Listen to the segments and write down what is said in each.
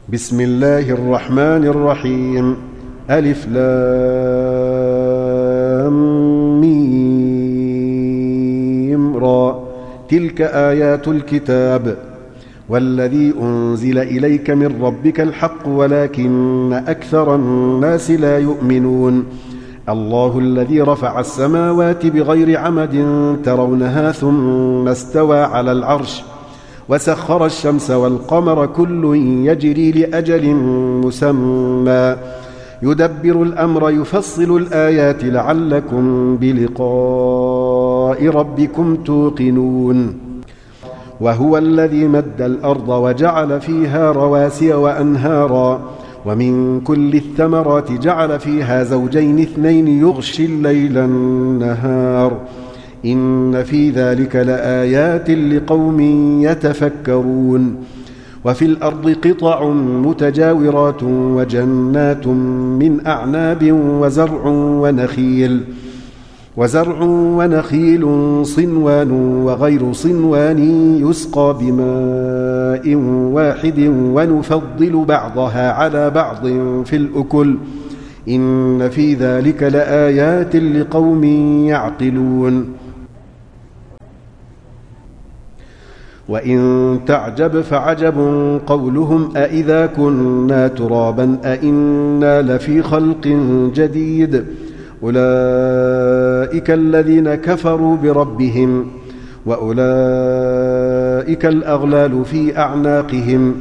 بسم الله الرحمن الرحيم. ألف لام ميم را. تلك آيات الكتاب والذي أنزل إليك من ربك الحق ولكن أكثر الناس لا يؤمنون. الله الذي رفع السماوات بغير عمد ترونها ثم استوى على العرش وسخر الشمس والقمر كل يجري لأجل مسمى يدبر الأمر يفصل الآيات لعلكم بلقاء ربكم توقنون. وهو الذي مد الأرض وجعل فيها رواسي وأنهارا ومن كل الثمرات جعل فيها زوجين اثنين يغشي الليل النهار إن في ذلك لآيات لقوم يتفكرون. وفي الأرض قطع متجاورات وجنات من أعناب وزرع ونخيل صنوان وغير صنوان يسقى بماء واحد ونفضل بعضها على بعض في الأكل إن في ذلك لآيات لقوم يعقلون. وإن تعجب فعجب قولهم أإذا كنا ترابا أإنا لفي خلق جديد أولئك الذين كفروا بربهم وأولئك الأغلال في أعناقهم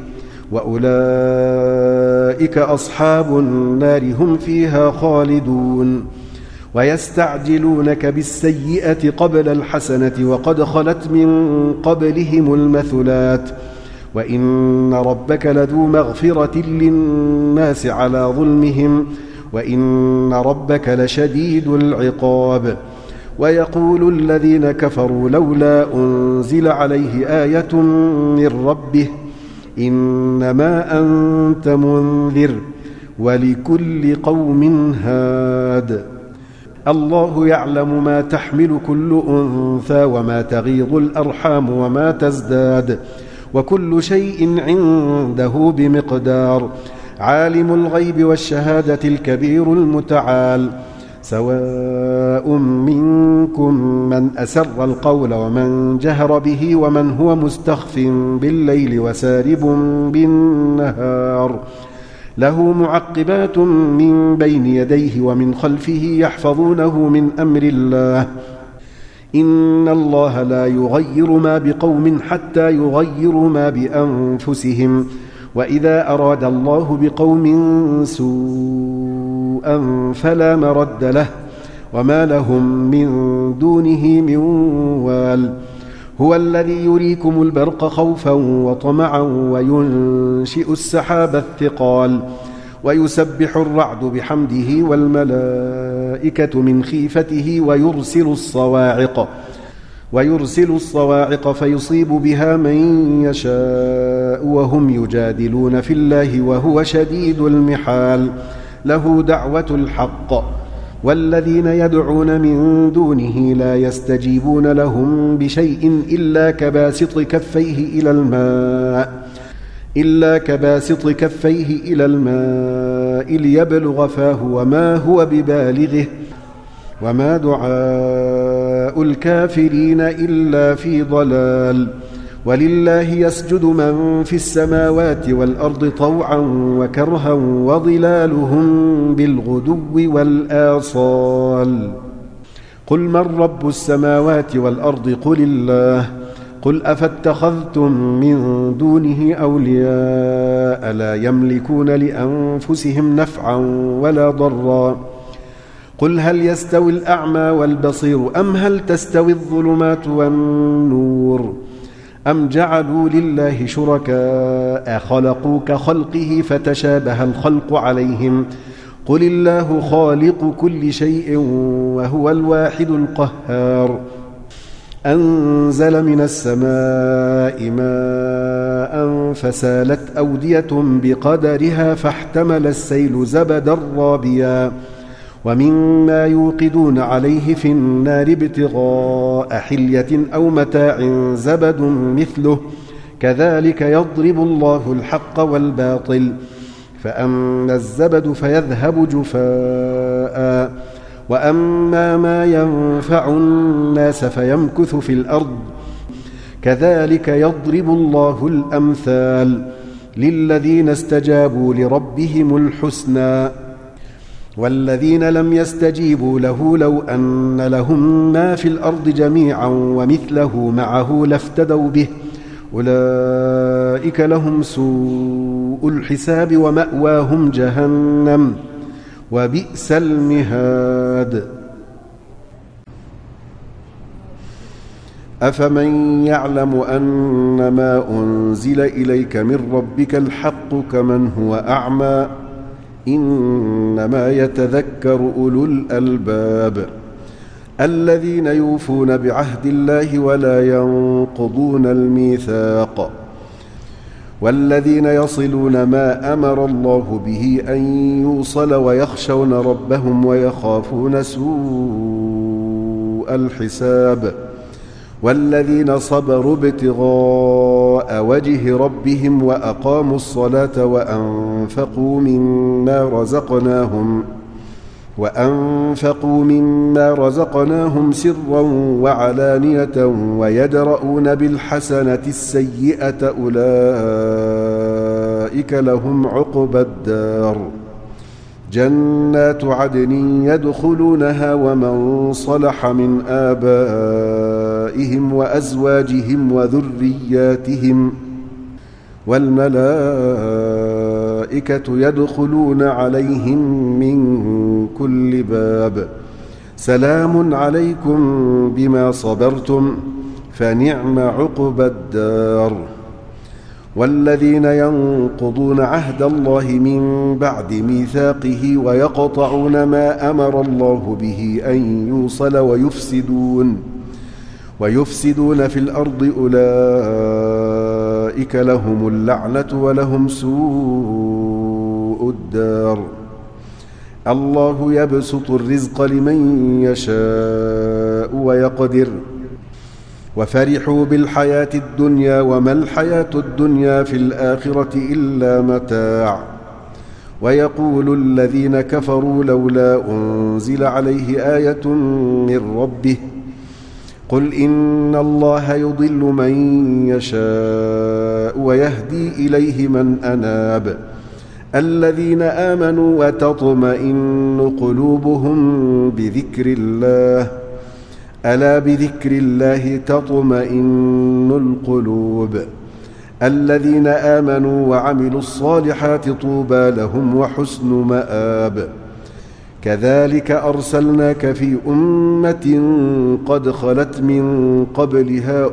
وأولئك أصحاب النار هم فيها خالدون. ويستعجلونك بالسيئة قبل الحسنة وقد خلت من قبلهم المثلات وإن ربك لذو مغفرة للناس على ظلمهم وإن ربك لشديد العقاب. ويقول الذين كفروا لولا أنزل عليه آية من ربه إنما أنت منذر ولكل قوم هاد. الله يعلم ما تحمل كل أنثى وما تغيض الأرحام وما تزداد وكل شيء عنده بمقدار. عالم الغيب والشهادة الكبير المتعال. سواء منكم من أسر القول ومن جهر به ومن هو مستخف بالليل وسارب بالنهار له معقبات من بين يديه ومن خلفه يحفظونه من أمر الله إن الله لا يغير ما بقوم حتى يغيروا ما بأنفسهم وإذا أراد الله بقوم سوءا فلا مرد له وما لهم من دونه من وال. هو الذي يريكم البرق خوفا وطمعا وينشئ السحاب الثقال ويسبح الرعد بحمده والملائكة من خيفته ويرسل الصواعق فيصيب بها من يشاء وهم يجادلون في الله وهو شديد المحال. له دعوة الحق والذين يدعون من دونه لا يستجيبون لهم بشيء إلا كباسط كفيه إلى الماء ليبلغ فاه وما هو ببالغه وما دعاء الكافرين إلا في ضلال. ولله يسجد من في السماوات والأرض طوعا وكرها وظلالهم بالغدو والآصال. قل من رب السماوات والأرض قل الله. قل أفاتخذتم من دونه أولياء لا يملكون لأنفسهم نفعا ولا ضرا. قل هل يستوي الأعمى والبصير أم هل تستوي الظلمات والنور أم جعلوا لله شركاء خلقوا كخلقه فتشابه الخلق عليهم قل الله خالق كل شيء وهو الواحد القهار. أنزل من السماء ماء فسالت أودية بقدرها فاحتمل السيل زبدا رابيا ومما يوقدون عليه في النار ابتغاء حلية أو متاع زبد مثله كذلك يضرب الله الحق والباطل فأما الزبد فيذهب جفاء وأما ما ينفع الناس فيمكث في الأرض كذلك يضرب الله الأمثال للذين استجابوا لربهم الحسنى والذين لم يستجيبوا له لو أن لهم ما في الأرض جميعا ومثله معه لافتدوا به أولئك لهم سوء الحساب ومأواهم جهنم وبئس المهاد أفمن يعلم أن ما أنزل إليك من ربك الحق كمن هو أعمى إنما يتذكر أولو الألباب الذين يوفون بعهد الله ولا ينقضون الميثاق والذين يصلون ما أمر الله به أن يوصل ويخشون ربهم ويخافون سوء الحساب والذين صبروا ابتغاء وجه ربهم وأقاموا الصلاة وأنفقوا مما رزقناهم سرا وعلانية ويدرؤون بالحسنة السيئة أولئك لهم عقبى الدار جنات عدن يدخلونها ومن صلح من آبائهم وأزواجهم وذرياتهم والملائكة يدخلون عليهم من كل باب سلام عليكم بما صبرتم فنعم عقبى الدار والذين ينقضون عهد الله من بعد ميثاقه ويقطعون ما أمر الله به أن يوصل ويفسدون في الأرض أولئك لهم اللعنة ولهم سوء الدار الله يبسط الرزق لمن يشاء ويقدر وفرحوا بالحياة الدنيا وما الحياة الدنيا في الآخرة إلا متاع ويقول الذين كفروا لولا أنزل عليه آية من ربه قل إن الله يضل من يشاء ويهدي إليه من أناب الذين آمنوا وتطمئن قلوبهم بذكر الله ألا بذكر الله تطمئن القلوب الذين آمنوا وعملوا الصالحات طوبى لهم وحسن مآب كذلك أرسلناك في أمة قد خلت من قبلها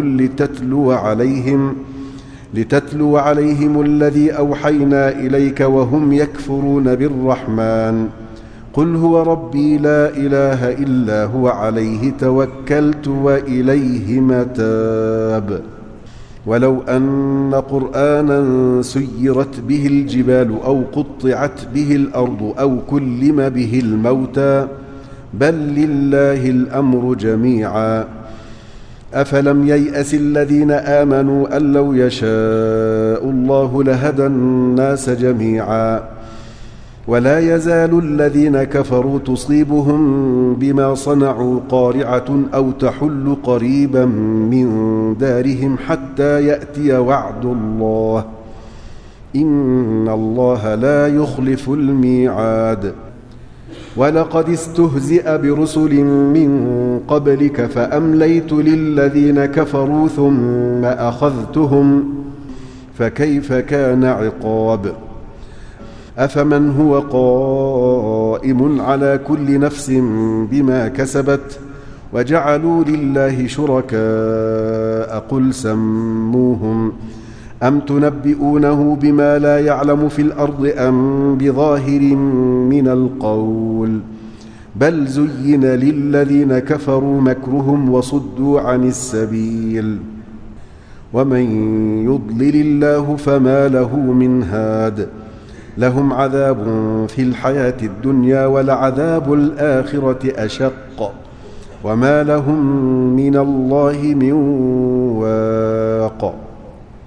لتتلو عليهم الذي أوحينا إليك وهم يكفرون بالرحمن قل هو ربي لا إله إلا هو عليه توكلت وإليه متاب ولو أن قرآنا سيرت به الجبال أو قطعت به الأرض أو كلم به الموتى بل لله الأمر جميعا أفلم ييأس الذين آمنوا أن لو يشاء الله لهدى الناس جميعا ولا يزال الذين كفروا تصيبهم بما صنعوا قارعة أو تحل قريبا من دارهم حتى يأتي وعد الله إن الله لا يخلف الميعاد ولقد استهزئ برسل من قبلك فأمليت للذين كفروا ثم أخذتهم فكيف كان عقاب أفمن هو قائم على كل نفس بما كسبت وجعلوا لله شركاء قل سموهم أم تنبئونه بما لا يعلم في الأرض أم بظاهر من القول بل زين للذين كفروا مكرهم وصدوا عن السبيل ومن يضلل الله فما له من هاد لهم عذاب في الحياة الدنيا ولعذاب الآخرة أشق وما لهم من الله من واق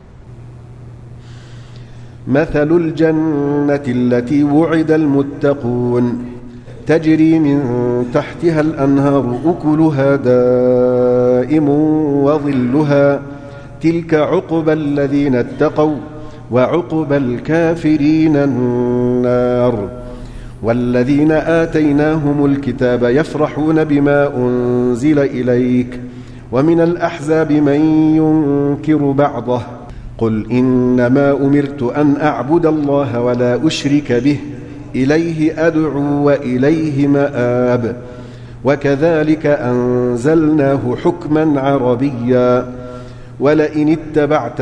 مثل الجنة التي وعد المتقون تجري من تحتها الأنهار أكلها دائم وظلها تلك عقبى الذين اتقوا وعقبى الكافرين النار. والذين آتيناهم الكتاب يفرحون بما أنزل إليك ومن الأحزاب من ينكر بعضه قل إنما أمرت أن أعبد الله ولا أشرك به إليه أدعو وإليه مآب. وكذلك أنزلناه حكما عربيا ولئن اتبعت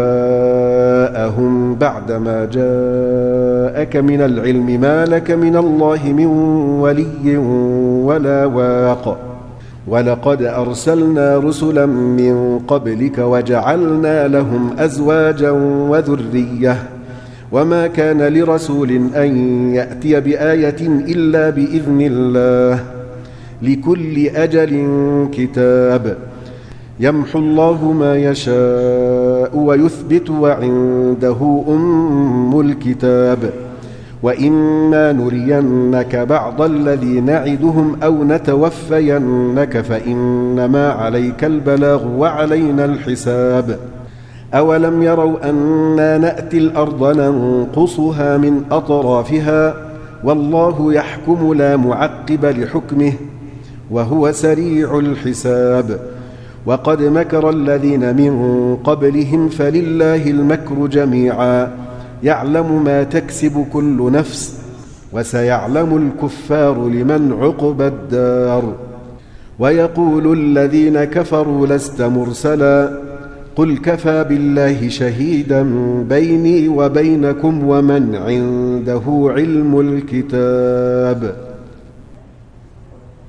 أهواءهم بعدما جاءك من العلم ما لك من الله من ولي ولا واق. ولقد أرسلنا رسلا من قبلك وجعلنا لهم أزواجا وذرية وما كان لرسول أن يأتي بآية إلا بإذن الله لكل أجل كتاب يمحو الله ما يشاء ويثبت وعنده أم الكتاب. وإما نرينك بعض الذي نعدهم أو نتوفينك فإنما عليك البلاغ وعلينا الحساب. أولم يروا أنا نأتي الأرض ننقصها من أطرافها والله يحكم لا معقب لحكمه وهو سريع الحساب. وقد مكر الذين من قبلهم فلله المكر جميعا يعلم ما تكسب كل نفس وسيعلم الكفار لمن عقبى الدار. ويقول الذين كفروا لست مرسلا قل كفى بالله شهيدا بيني وبينكم ومن عنده علم الكتاب.